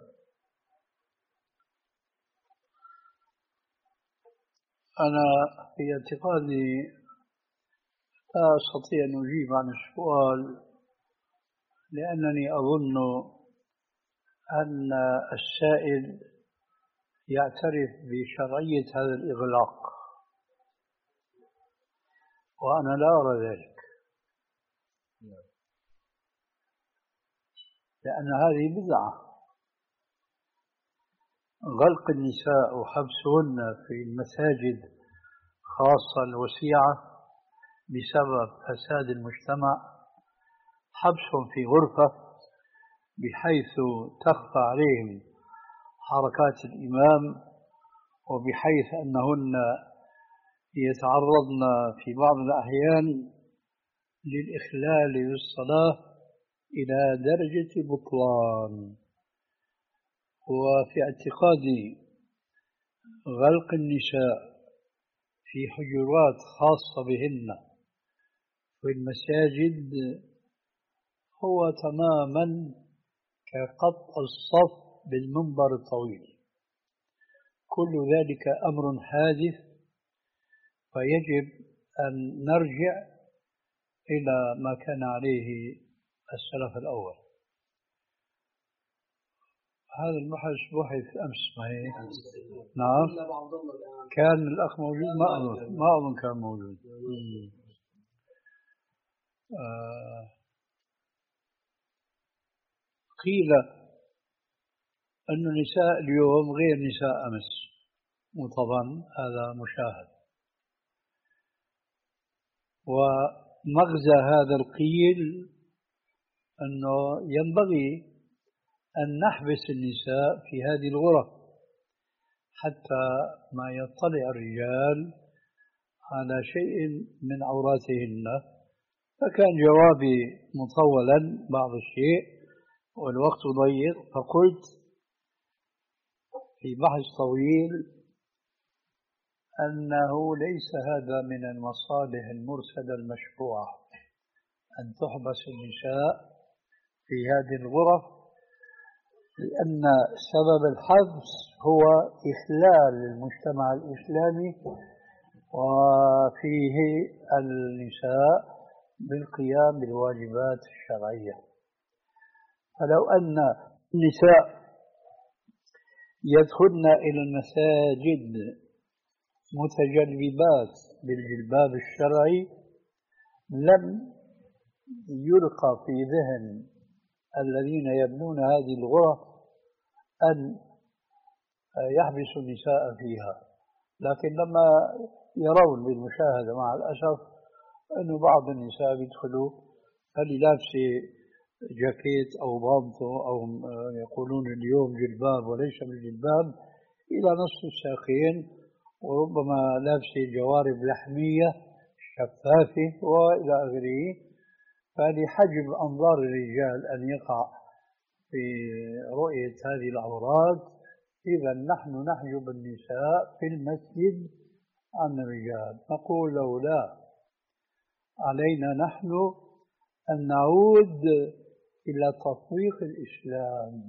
أنا في اعتقادي لا أستطيع أن أجيب عن السؤال، لأنني أظن أن السائل يعترف بشرعية هذا الإغلاق، وأنا لا أرى ذلك، لأن هذه بدعة. غلق النساء وحبسهن في المساجد خاصة الوسيعة بسبب فساد المجتمع، حبسهم في غرفة بحيث تخفى عليهم حركات الإمام، وبحيث أنهن يتعرضن في بعض الأحيان للإخلال بالصلاة إلى درجة بطلان. وفي اعتقادي غلق النساء في حجرات خاصة بهن في المساجد هو تماما كقطع الصف بالمنبر الطويل. كل ذلك أمر حادث، فيجب أن نرجع إلى ما كان عليه السلف الأول. هذا البحث بحث أمس ما هي؟ نعم. كان الأخ موجود؟ ما أظن ما أظن كان موجود. آه قيل أن نساء اليوم غير نساء أمس، وطبعا هذا مشاهد. ومغزى هذا القيل أنه ينبغي أن نحبس النساء في هذه الغرف حتى ما يطلع الرجال على شيء من عوراتهن. فكان جوابي مطولا بعض الشيء والوقت ضيق، فقلت في بحث طويل أنه ليس هذا من المصالح المرسلة المشروعة أن تحبس النساء في هذه الغرف، لأن سبب الحبس هو إخلال المجتمع الإسلامي وفيه النساء بالقيام بالواجبات الشرعية. فلو أن النساء يدخلن إلى المساجد متجلبات بالجلباب الشرعي لم يلقى في ذهن الذين يبنون هذه الغرف أن يحبسوا النساء فيها. لكن لما يرون بالمشاهدة مع الأسف أن بعض النساء يدخلوا هل لابسة جاكيت أو بانطو أو يقولون اليوم جلباب وليس بالجلباب إلى نصف الساقين، وربما لابسة جوارب لحمية شفافة وإلى آخره. فلحجب أنظار الرجال أن يقع في رؤية هذه العورات، إذا نحن نحجب النساء في المسجد عن الرجال. نقول له لا، علينا نحن أن نعود إلى تطبيق الإسلام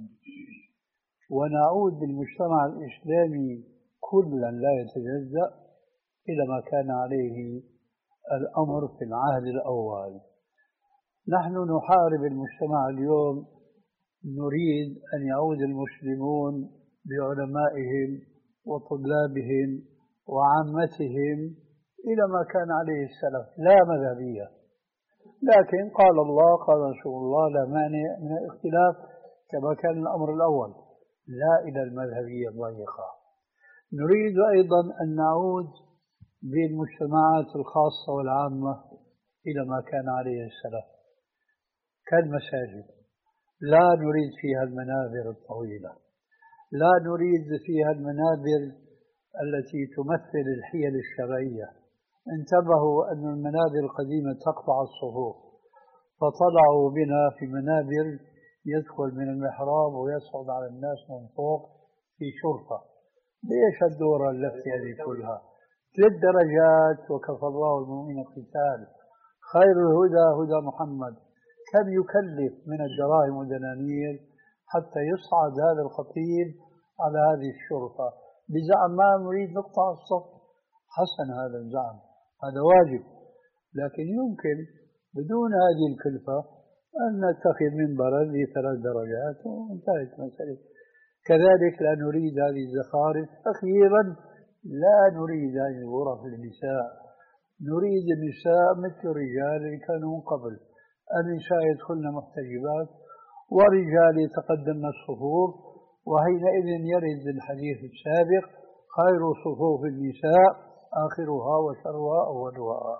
ونعود بالمجتمع الإسلامي كلا لا يتجزأ إلى ما كان عليه الأمر في العهد الأول. نحن نحارب المجتمع اليوم، نريد أن يعود المسلمون بعلمائهم وطلابهم وعامتهم إلى ما كان عليه السلف، لا مذهبية. لكن قال الله قال رسول الله لا مانع من الاختلاف كما كان الأمر الأول، لا إلى المذهبية الضيقة. نريد أيضا أن نعود بالمجتمعات الخاصة والعامة إلى ما كان عليه السلف كالمساجد، لا نريد فيها المنابر الطويلة، لا نريد فيها المنابر التي تمثل الحيل الشرعية. انتبهوا أن المنابر القديمة تقطع الصفوف، فطلعوا بنا في منابر يدخل من المحراب ويصعد على الناس من فوق في شرطة. ليش الدورة اللفتة هذه كلها؟ ثلاث درجات وكفى الله المؤمنين القتال. خير الهدى هدى محمد، كم يكلف من الدراهم والدنانير حتى يصعد هذا الخطيب على هذه الشرطة بزعم ما نريد نقطع الصف. حسن هذا الزعم، هذا واجب، لكن يمكن بدون هذه الكلفة أن نتخذ منبرا لثلاث درجات وانتهت المسألة. كذلك لا نريد هذه الزخارف. أخيرا لا نريد هذه الغرف للنساء، نريد النساء مثل الرجال اللي كانوا من قبل. النساء يدخلن محتجبات ورجال يتقدمن الصفوف، وحينئذ يرد الحديث السابق خير صفوف النساء آخرها وشرها أولها.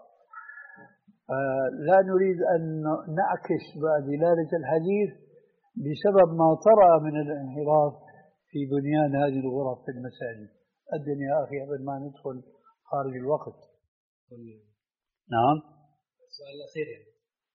آه لا نريد أن نعكس دلالة الحديث بسبب ما طرأ من الانحراف في بنيان هذه الغرف في المساجد. الدنيا أخي قبل ما ندخل خارج الوقت. نعم. السؤال الأخير يعني.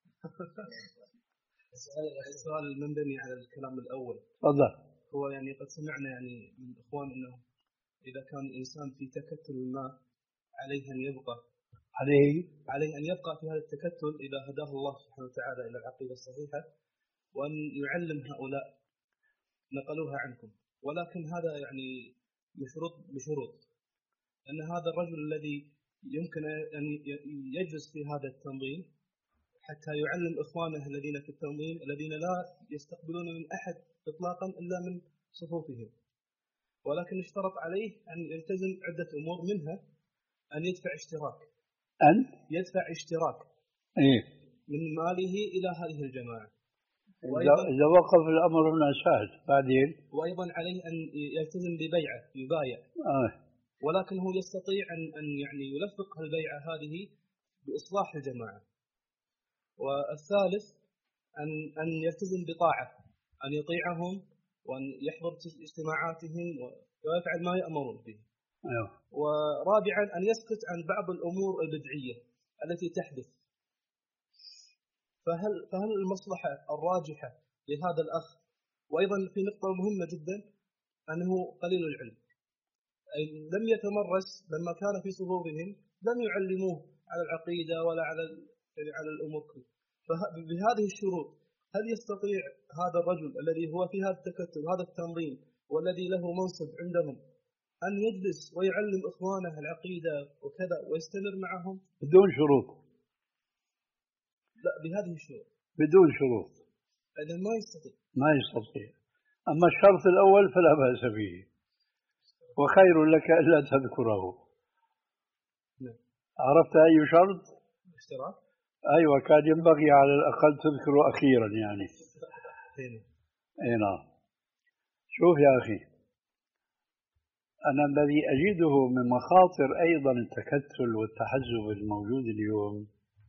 السؤال السؤال المنبني على الكلام الأول. تفضل. هو يعني قد سمعنا يعني من إخوان أنه إذا كان الإنسان في تكتل ما عليه أن يبقى عليه عليه أن يبقى في هذا التكتل إذا هداه الله سبحانه وتعالى إلى العقيدة الصحيحة، وأن يعلم هؤلاء نقلوها عنكم. ولكن هذا يعني بشروط بشروط أن هذا الرجل الذي يمكن أن يجلس في هذا التنظيم حتى يعلم إخوانه الذين في التنظيم الذين لا يستقبلون من أحد إطلاقا إلا من صفوفهم، ولكن اشترط عليه أن يلتزم عدة أمور، منها أن يدفع اشتراك أن يدفع اشتراك إيه؟ من ماله إلى هذه الجماعة. إذا وقف الأمر هنا سهل. بعدين وأيضا عليه أن يلتزم ببيعة، يبايع آه. ولكنه يستطيع أن أن يعني يلفق البيعة هذه بإصلاح الجماعة. والثالث أن أن يلتزم بطاعة، أن يطيعهم وأن يحضر اجتماعاتهم ويفعل ما يأمرون به. أيوه. ورابعا أن يسكت عن بعض الأمور البدعية التي تحدث. فهل فهل المصلحة الراجحة لهذا الأخ؟ وأيضا في نقطة مهمة جدا أنه قليل العلم، أي لم يتمرس لما كان في صفوفهم، لم يعلموه على العقيدة ولا على على الأمور. فبهذه الشروط هل يستطيع هذا الرجل الذي هو في هذا التكتل هذا التنظيم والذي له منصب عندهم أن يجلس ويعلم إخوانه العقيدة وكذا ويستمر معهم بدون شروط؟ لا، بهذه الشروط. بدون شروط إذا ما يستطيع ما يستطيع. أما الشرط الأول فلا بأس به، وخير لك ألا تذكره. نعم. عرفت أي شرط؟ اشتراك. أيوة، كان ينبغي على الأقل تذكره أخيرا يعني. اي نعم. شوف يا أخي، أنا الذي أجده من مخاطر أيضا التكتل والتحزب الموجود اليوم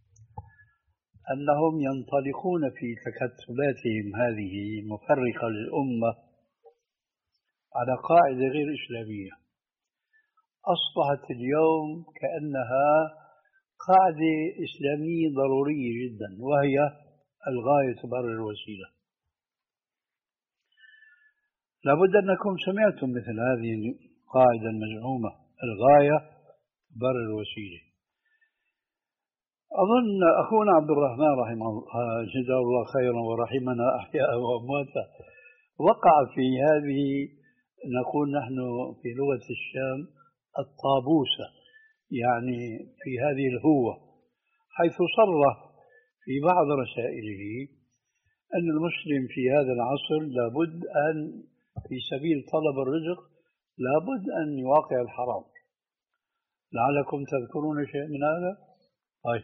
أنهم ينطلقون في تكتلاتهم هذه المفرقة للأمة على قاعدة غير إسلامية، أصبحت اليوم كأنها قاعدة إسلامية ضرورية جدا، وهي الغاية تبرر الوسيلة. لابد أنكم سمعتم مثل هذه القاعدة المزعومة، الغاية تبرر الوسيلة. أظن أخونا عبد الرحمن رحمه الله جزاه الله خيرا ورحمنا أحياء وأمواتا وقع في هذه، نقول نحن في لغة الشام الطابوسة، يعني في هذه الهوة، حيث صرح في بعض رسائله أن المسلم في هذا العصر لابد أن في سبيل طلب الرزق لابد أن يواقع الحرام. لعلكم تذكرون شيء من هذا؟ طيب،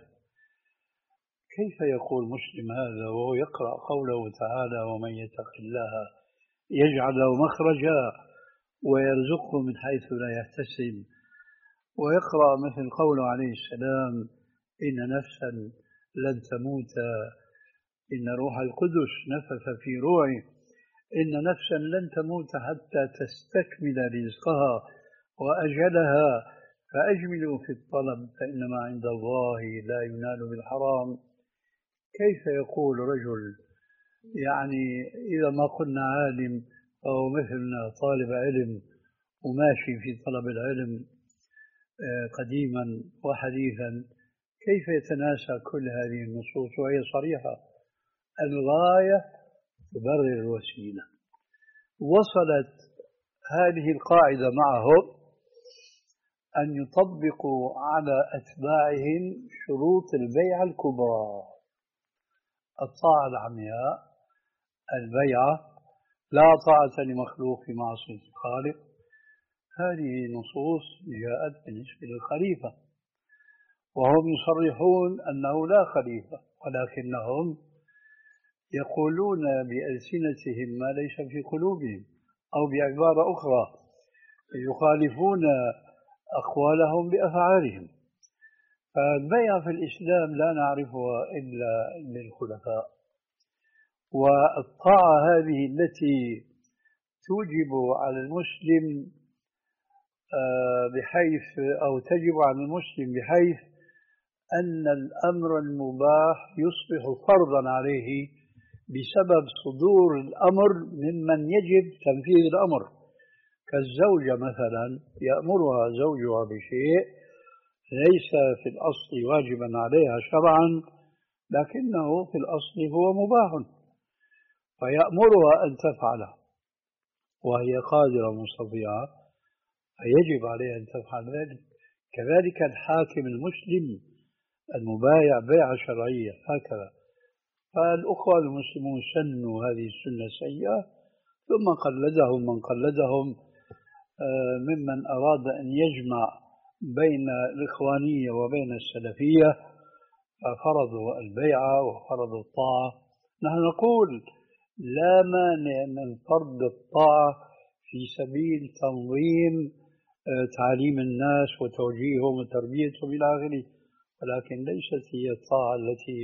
كيف يقول مسلم هذا وهو يقرأ قوله تعالى ومن يتق الله يجعل له مخرجا ويرزقه من حيث لا يحتسب، ويقرأ مثل قوله عليه السلام إن نفسا لن تموت إن روح القدس نفث في روعي، إن نفسا لن تموت حتى تستكمل رزقها وأجلها فأجملوا في الطلب فإنما عند الله لا ينال بالحرام. كيف يقول رجل يعني إذا ما قلنا عالم أو مثلنا طالب علم وماشي في طلب العلم قديما وحديثا، كيف يتناسى كل هذه النصوص وهي صريحة؟ الغاية تبرر الوسيلة. وصلت هذه القاعدة معهم أن يطبقوا على أتباعهم شروط البيعة الكبرى: الطاعة العمياء، البيعة، لا طاعة لمخلوق في معصية الخالق. هذه نصوص جاءت بالنسبة للخليفة، وهم يصرحون أنه لا خليفة، ولكنهم يقولون بألسنتهم ما ليس في قلوبهم، أو بعبارة أخرى يخالفون أقوالهم بأفعالهم. فالبيعة في الإسلام لا نعرفها إلا للخلفاء، والطاعة هذه التي توجب على المسلم بحيث أو تجب على المسلم بحيث أن الأمر المباح يصبح فرضا عليه بسبب صدور الأمر ممن يجب تنفيذ الأمر، كالزوجة مثلا يأمرها زوجها بشيء ليس في الأصل واجبا عليها شرعا، لكنه في الأصل هو مباح، فيأمرها أن تفعله وهي قادرة مستطيعة، فيجب عليها أن تفعل ذلك. كذلك الحاكم المسلم المبايع بيعة شرعية هكذا. فالأخوة المسلمون سنوا هذه السنة السيئة ثم قلدهم من قلدهم ممن أراد أن يجمع بين الإخوانية وبين السلفية، ففرضوا البيعة وفرضوا الطاعة. نحن نقول لا مانع من فرض الطاعة في سبيل تنظيم تعليم الناس وتوجيههم وتربيتهم إلى آخره، ولكن ليست هي الطاعة التي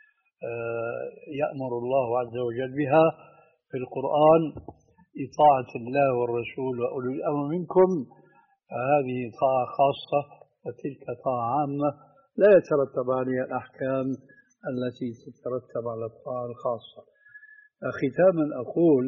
يأمر الله عز وجل بها في القرآن: إطاعة الله والرسول وأولي الأمر منكم. فهذه طاعة خاصة وتلك طاعة عامة لا يترتب عليها الأحكام التي تترتب على الطاعة الخاصة. ختاما أقول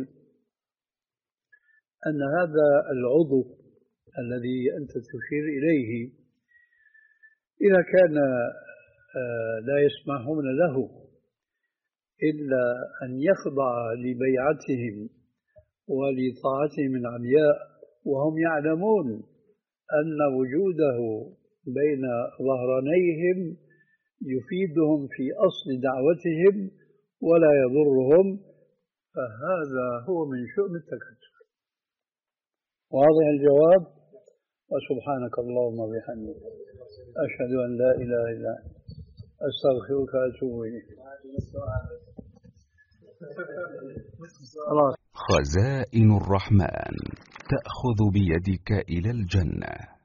أن هذا العضو الذي أنت تشير إليه إذا كان لا يسمحون له إلا أن يخضع لبيعتهم ولطاعتهم العمياء، وهم يعلمون أن وجوده بين ظهرانيهم يفيدهم في أصل دعوتهم ولا يضرهم، فهذا هو من شؤم التكتل. واضح الجواب؟ وسبحانك اللهم وبحمدك أشهد أن لا إله إلا أنت أستغفرك وأتوب إليك. خزائن الرحمن تأخذ بيدك إلى الجنة.